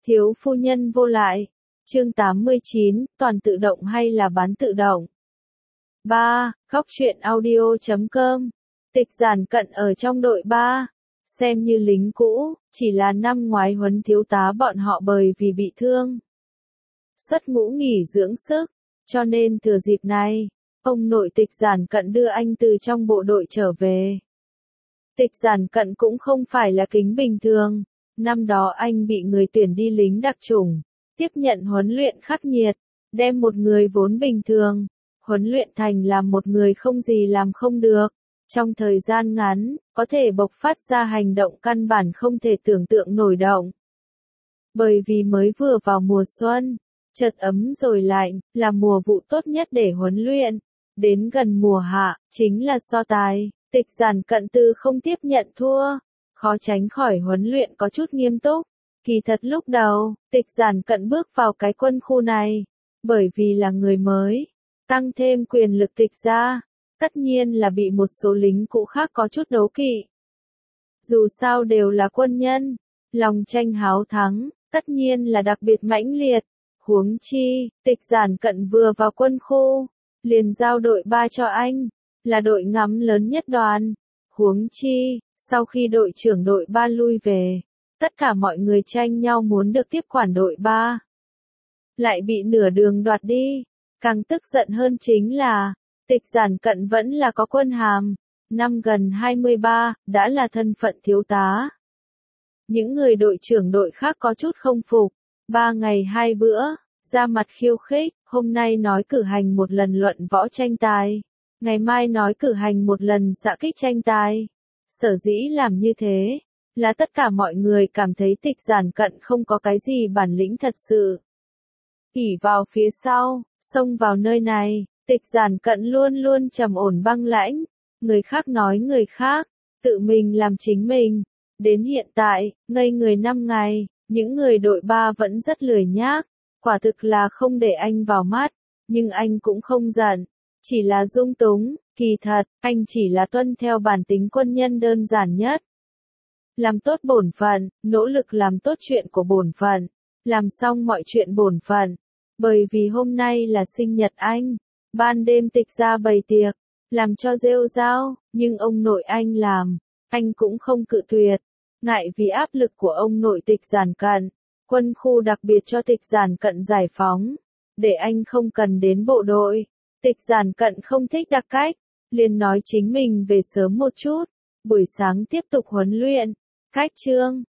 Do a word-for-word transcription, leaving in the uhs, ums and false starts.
Thiếu phu nhân vô lại. Chương tám mươi chín, toàn tự động hay là bán tự động? ba. Góc truyện audio chấm com. Tịch Giản Cận ở trong đội ba, xem như lính cũ, chỉ là năm ngoái huấn thiếu tá bọn họ bởi vì bị thương. Xuất ngũ nghỉ dưỡng sức, cho nên thừa dịp này, ông nội Tịch Giản Cận đưa anh từ trong bộ đội trở về. Tịch Giản Cận cũng không phải là kính bình thường, năm đó anh bị người tuyển đi lính đặc chủng, tiếp nhận huấn luyện khắc nghiệt, đem một người vốn bình thường, huấn luyện thành làm một người không gì làm không được. Trong thời gian ngắn, có thể bộc phát ra hành động căn bản không thể tưởng tượng nổi động. Bởi vì mới vừa vào mùa xuân, chợt ấm rồi lạnh, là mùa vụ tốt nhất để huấn luyện. Đến gần mùa hạ, chính là so tài, Tịch Giản Cận từ không tiếp nhận thua, khó tránh khỏi huấn luyện có chút nghiêm túc. Kỳ thật lúc đầu, Tịch Giản Cận bước vào cái quân khu này, bởi vì là người mới, tăng thêm quyền lực Tịch gia, tất nhiên là bị một số lính cũ khác có chút đố kỵ. Dù sao đều là quân nhân, lòng tranh háo thắng, tất nhiên là đặc biệt mãnh liệt. Huống chi, Tịch Giản Cận vừa vào quân khu, liền giao đội ba cho anh, là đội ngắm lớn nhất đoàn. Huống chi, sau khi đội trưởng đội ba lui về, tất cả mọi người tranh nhau muốn được tiếp quản đội ba. Lại bị nửa đường đoạt đi, càng tức giận hơn chính là, Tịch Giản Cận vẫn là có quân hàm, năm gần hai mươi ba, đã là thân phận thiếu tá. Những người đội trưởng đội khác có chút không phục, ba ngày hai bữa, ra mặt khiêu khích, hôm nay nói cử hành một lần luận võ tranh tài, ngày mai nói cử hành một lần xạ kích tranh tài. Sở dĩ làm như thế, là tất cả mọi người cảm thấy Tịch Giản Cận không có cái gì bản lĩnh thật sự. ỷ vào phía sau, xông vào nơi này, Tịch Giản Cận luôn luôn trầm ổn băng lãnh, người khác nói người khác, tự mình làm chính mình. Đến hiện tại, ngây người năm ngày, những người đội ba vẫn rất lười nhác, quả thực là không để anh vào mắt, nhưng anh cũng không giận, chỉ là dung túng, kỳ thật, anh chỉ là tuân theo bản tính quân nhân đơn giản nhất. Làm tốt bổn phận, nỗ lực làm tốt chuyện của bổn phận, làm xong mọi chuyện bổn phận. Bởi vì hôm nay là sinh nhật anh, ban đêm Tịch gia bày tiệc, làm cho rêu rao, nhưng ông nội anh làm, anh cũng không cự tuyệt. Ngại vì áp lực của ông nội Tịch Giản Cận, quân khu đặc biệt cho Tịch Giản Cận giải phóng, để anh không cần đến bộ đội. Tịch Giản Cận không thích đặc cách, liền nói chính mình về sớm một chút, buổi sáng tiếp tục huấn luyện. Cách chương